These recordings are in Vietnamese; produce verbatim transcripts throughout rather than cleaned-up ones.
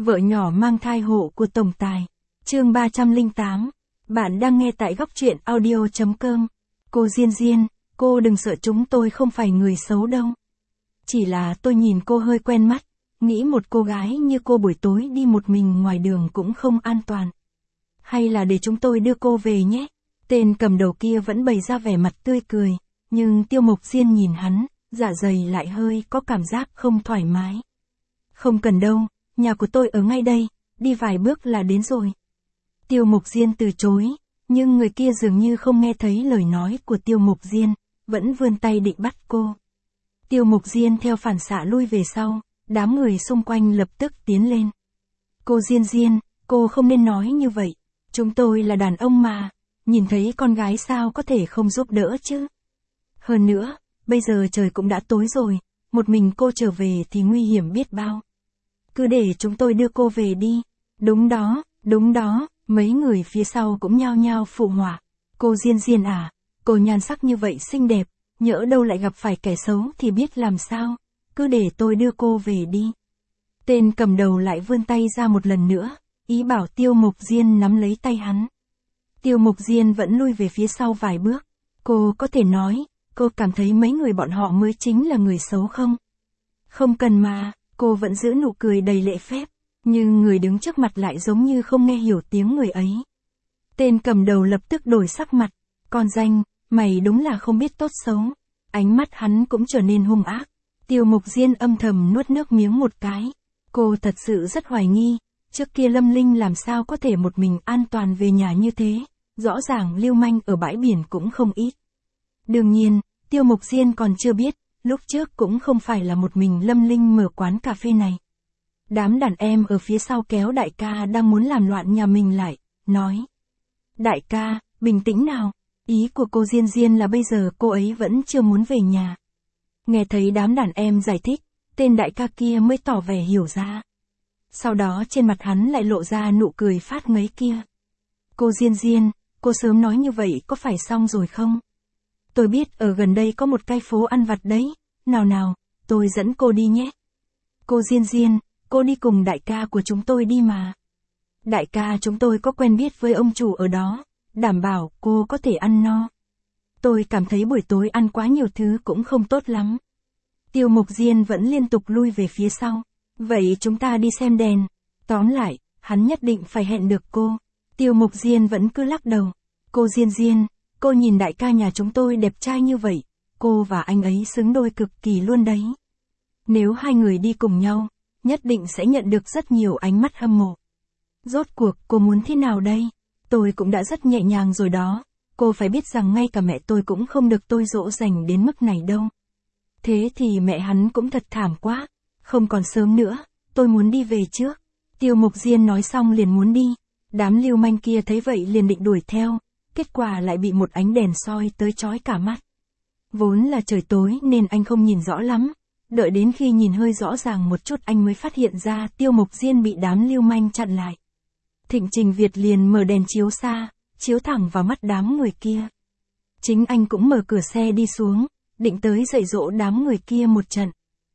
Vợ nhỏ mang thai hộ của tổng tài. Chương ba trăm lẻ tám. Bạn đang nghe tại góc truyện audio chấm com. Cô Diên Diên, cô đừng sợ, chúng tôi không phải người xấu đâu. Chỉ là tôi nhìn cô hơi quen mắt, nghĩ một cô gái như cô buổi tối đi một mình ngoài đường cũng không an toàn. Hay là để chúng tôi đưa cô về nhé. Tên cầm đầu kia vẫn bày ra vẻ mặt tươi cười, nhưng Tiêu Mộc Diên nhìn hắn, dạ dày lại hơi có cảm giác không thoải mái. Không cần đâu, nhà của tôi ở ngay đây, đi vài bước là đến rồi. Tiêu Mộc Diên từ chối, nhưng người kia dường như không nghe thấy lời nói của Tiêu Mộc Diên, vẫn vươn tay định bắt cô. Tiêu Mộc Diên theo phản xạ lui về sau, đám người xung quanh lập tức tiến lên. Cô Diên Diên, cô không nên nói như vậy, chúng tôi là đàn ông mà, nhìn thấy con gái sao có thể không giúp đỡ chứ. Hơn nữa, bây giờ trời cũng đã tối rồi, một mình cô trở về thì nguy hiểm biết bao. Cứ để chúng tôi đưa cô về đi. Đúng đó, đúng đó, mấy người phía sau cũng nhao nhao phụ họa. Cô Diên Diên à, cô nhan sắc như vậy xinh đẹp, nhỡ đâu lại gặp phải kẻ xấu thì biết làm sao, cứ để tôi đưa cô về đi. Tên cầm đầu lại vươn tay ra một lần nữa, ý bảo Tiêu Mộc Diên nắm lấy tay hắn. Tiêu Mộc Diên vẫn lui về phía sau vài bước. Cô có thể nói, cô cảm thấy mấy người bọn họ mới chính là người xấu không? Không cần mà, cô vẫn giữ nụ cười đầy lễ phép, nhưng người đứng trước mặt lại giống như không nghe hiểu tiếng người ấy. Tên cầm đầu lập tức đổi sắc mặt, con danh, mày đúng là không biết tốt xấu. Ánh mắt hắn cũng trở nên hung ác. Tiêu Mộc Diên âm thầm nuốt nước miếng một cái. Cô thật sự rất hoài nghi, trước kia Lâm Linh làm sao có thể một mình an toàn về nhà như thế, rõ ràng lưu manh ở bãi biển cũng không ít. Đương nhiên, Tiêu Mộc Diên còn chưa biết, lúc trước cũng không phải là một mình Lâm Linh mở quán cà phê này. Đám đàn em ở phía sau kéo đại ca đang muốn làm loạn nhà mình lại, nói. Đại ca, bình tĩnh nào, ý của cô Diên Diên là bây giờ cô ấy vẫn chưa muốn về nhà. Nghe thấy đám đàn em giải thích, tên đại ca kia mới tỏ vẻ hiểu ra. Sau đó trên mặt hắn lại lộ ra nụ cười phát ngấy kia. Cô Diên Diên, cô sớm nói như vậy có phải xong rồi không? Tôi biết ở gần đây có một cái phố ăn vặt đấy, nào nào, tôi dẫn cô đi nhé. Cô Diên Diên, cô đi cùng đại ca của chúng tôi đi mà. Đại ca chúng tôi có quen biết với ông chủ ở đó, đảm bảo cô có thể ăn no. Tôi cảm thấy buổi tối ăn quá nhiều thứ cũng không tốt lắm. Tiêu Mộc Diên vẫn liên tục lui về phía sau. Vậy chúng ta đi xem đèn. Tóm lại, hắn nhất định phải hẹn được cô. Tiêu Mộc Diên vẫn cứ lắc đầu. Cô Diên Diên, cô nhìn đại ca nhà chúng tôi đẹp trai như vậy, cô và anh ấy xứng đôi cực kỳ luôn đấy. Nếu hai người đi cùng nhau, nhất định sẽ nhận được rất nhiều ánh mắt hâm mộ. Rốt cuộc cô muốn thế nào đây? Tôi cũng đã rất nhẹ nhàng rồi đó, cô phải biết rằng ngay cả mẹ tôi cũng không được tôi dỗ dành đến mức này đâu. Thế thì mẹ hắn cũng thật thảm quá, không còn sớm nữa, tôi muốn đi về trước. Tiêu Mộc Diên nói xong liền muốn đi, đám lưu manh kia thấy vậy liền định đuổi theo, kết quả lại bị một ánh đèn soi tới chói cả mắt. Vốn là trời tối nên anh không nhìn rõ lắm, đợi đến khi nhìn hơi rõ ràng một chút anh mới phát hiện ra Tiêu Mộc Diên bị đám lưu manh chặn lại. Thịnh Trình Việt liền mở đèn chiếu xa, chiếu thẳng vào mắt đám người kia. Chính anh cũng mở cửa xe đi xuống, định tới dạy dỗ đám người kia một trận.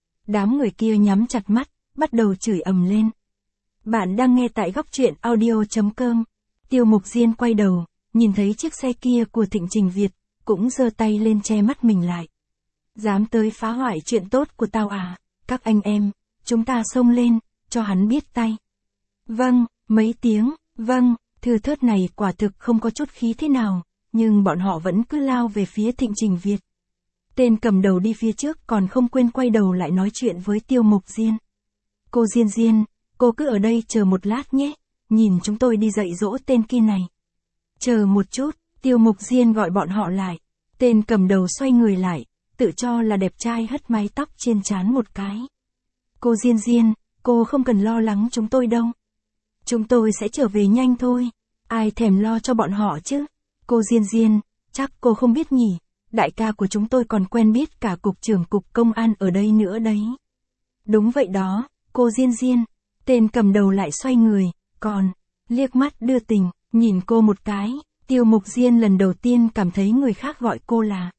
Đám người kia nhắm chặt mắt, bắt đầu chửi ầm lên. Bạn đang nghe tại góc truyện audio chấm com. Tiêu Mộc Diên quay đầu, nhìn thấy chiếc xe kia của Thịnh Trình Việt, cũng giơ tay lên che mắt mình lại. Dám tới phá hoại chuyện tốt của tao à, các anh em, chúng ta xông lên, cho hắn biết tay. Vâng, mấy tiếng, vâng, thưa thớt này quả thực không có chút khí thế nào, nhưng bọn họ vẫn cứ lao về phía Thịnh Trình Việt. Tên cầm đầu đi phía trước còn không quên quay đầu lại nói chuyện với Tiêu Mộc Diên. Cô Diên Diên, cô cứ ở đây chờ một lát nhé, nhìn chúng tôi đi dạy dỗ tên kia này. Chờ một chút, Tiêu Mộc Diên gọi bọn họ lại. Tên cầm đầu xoay người lại, tự cho là đẹp trai hất mái tóc trên trán một cái. Cô Diên Diên, cô không cần lo lắng chúng tôi đâu. Chúng tôi sẽ trở về nhanh thôi, ai thèm lo cho bọn họ chứ. Cô Diên Diên, chắc cô không biết nhỉ, đại ca của chúng tôi còn quen biết cả cục trưởng cục công an ở đây nữa đấy. Đúng vậy đó, cô Diên Diên. Tên cầm đầu lại xoay người, còn liếc mắt đưa tình, nhìn cô một cái. Tiêu Mộc Diên lần đầu tiên cảm thấy người khác gọi cô là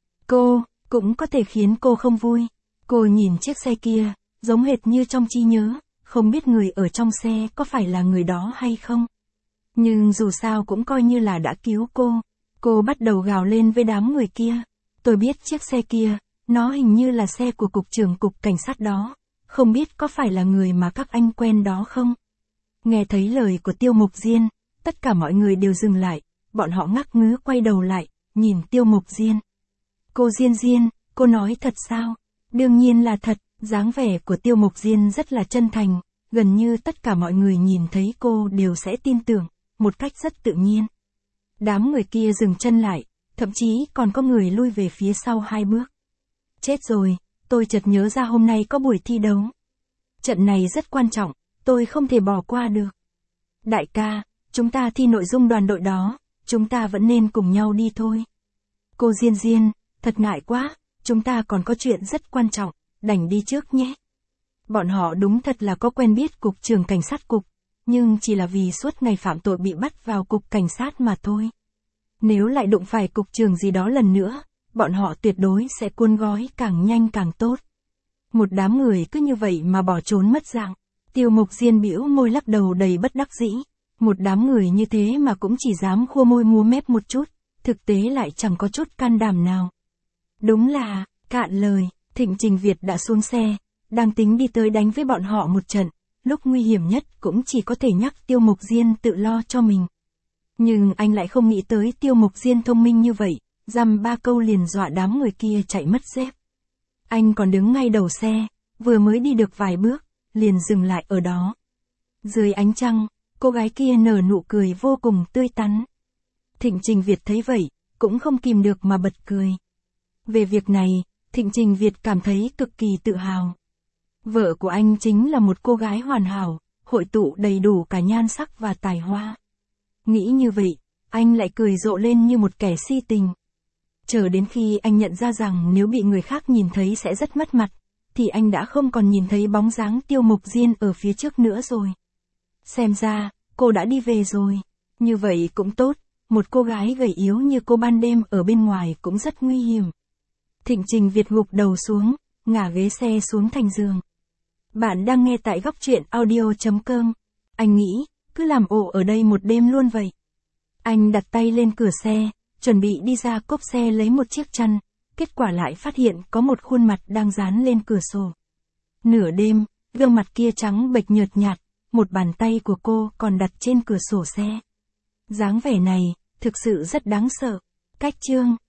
cô, cũng có thể khiến cô không vui. Cô nhìn chiếc xe kia, giống hệt như trong trí nhớ, không biết người ở trong xe có phải là người đó hay không. Nhưng dù sao cũng coi như là đã cứu cô. Cô bắt đầu gào lên với đám người kia. Tôi biết chiếc xe kia, nó hình như là xe của cục trưởng cục cảnh sát đó. Không biết có phải là người mà các anh quen đó không? Nghe thấy lời của Tiêu Mục Diên, tất cả mọi người đều dừng lại. Bọn họ ngắc ngứ quay đầu lại, nhìn Tiêu Mục Diên. Cô Diên Diên, cô nói thật sao? Đương nhiên là thật, dáng vẻ của Tiêu Mục Diên rất là chân thành. Gần như tất cả mọi người nhìn thấy cô đều sẽ tin tưởng, một cách rất tự nhiên. Đám người kia dừng chân lại, thậm chí còn có người lui về phía sau hai bước. Chết rồi, tôi chợt nhớ ra hôm nay có buổi thi đấu. Trận này rất quan trọng, tôi không thể bỏ qua được. Đại ca, chúng ta thi nội dung đoàn đội đó, chúng ta vẫn nên cùng nhau đi thôi. Cô Diên Diên, thật ngại quá, chúng ta còn có chuyện rất quan trọng, đành đi trước nhé. Bọn họ đúng thật là có quen biết cục trưởng cảnh sát cục, nhưng chỉ là vì suốt ngày phạm tội bị bắt vào cục cảnh sát mà thôi. Nếu lại đụng phải cục trưởng gì đó lần nữa, bọn họ tuyệt đối sẽ cuốn gói càng nhanh càng tốt. Một đám người cứ như vậy mà bỏ trốn mất dạng. Tiêu Mục Diên bĩu môi lắc đầu đầy bất đắc dĩ. Một đám người như thế mà cũng chỉ dám khua môi múa mép một chút, thực tế lại chẳng có chút can đảm nào. Đúng là, cạn lời, Thịnh Trình Việt đã xuống xe, đang tính đi tới đánh với bọn họ một trận, lúc nguy hiểm nhất cũng chỉ có thể nhắc Tiêu Mục Diên tự lo cho mình. Nhưng anh lại không nghĩ tới Tiêu Mục Diên thông minh như vậy, dăm ba câu liền dọa đám người kia chạy mất dép. Anh còn đứng ngay đầu xe, vừa mới đi được vài bước, liền dừng lại ở đó. Dưới ánh trăng, cô gái kia nở nụ cười vô cùng tươi tắn. Thịnh Trình Việt thấy vậy, cũng không kìm được mà bật cười. Về việc này, Thịnh Trình Việt cảm thấy cực kỳ tự hào. Vợ của anh chính là một cô gái hoàn hảo, hội tụ đầy đủ cả nhan sắc và tài hoa. Nghĩ như vậy, anh lại cười rộ lên như một kẻ si tình. Chờ đến khi anh nhận ra rằng nếu bị người khác nhìn thấy sẽ rất mất mặt, thì anh đã không còn nhìn thấy bóng dáng Tiêu Mục Diên ở phía trước nữa rồi. Xem ra, cô đã đi về rồi. Như vậy cũng tốt, một cô gái gầy yếu như cô ban đêm ở bên ngoài cũng rất nguy hiểm. Thịnh Trình Việt gục đầu xuống, ngả ghế xe xuống thành giường. Bạn đang nghe tại góc truyện audio chấm com. Anh nghĩ, cứ làm ổ ở đây một đêm luôn vậy. Anh đặt tay lên cửa xe, chuẩn bị đi ra cốp xe lấy một chiếc chăn, kết quả lại phát hiện có một khuôn mặt đang dán lên cửa sổ. Nửa đêm, gương mặt kia trắng bệch nhợt nhạt, một bàn tay của cô còn đặt trên cửa sổ xe. Dáng vẻ này, thực sự rất đáng sợ. Cách chương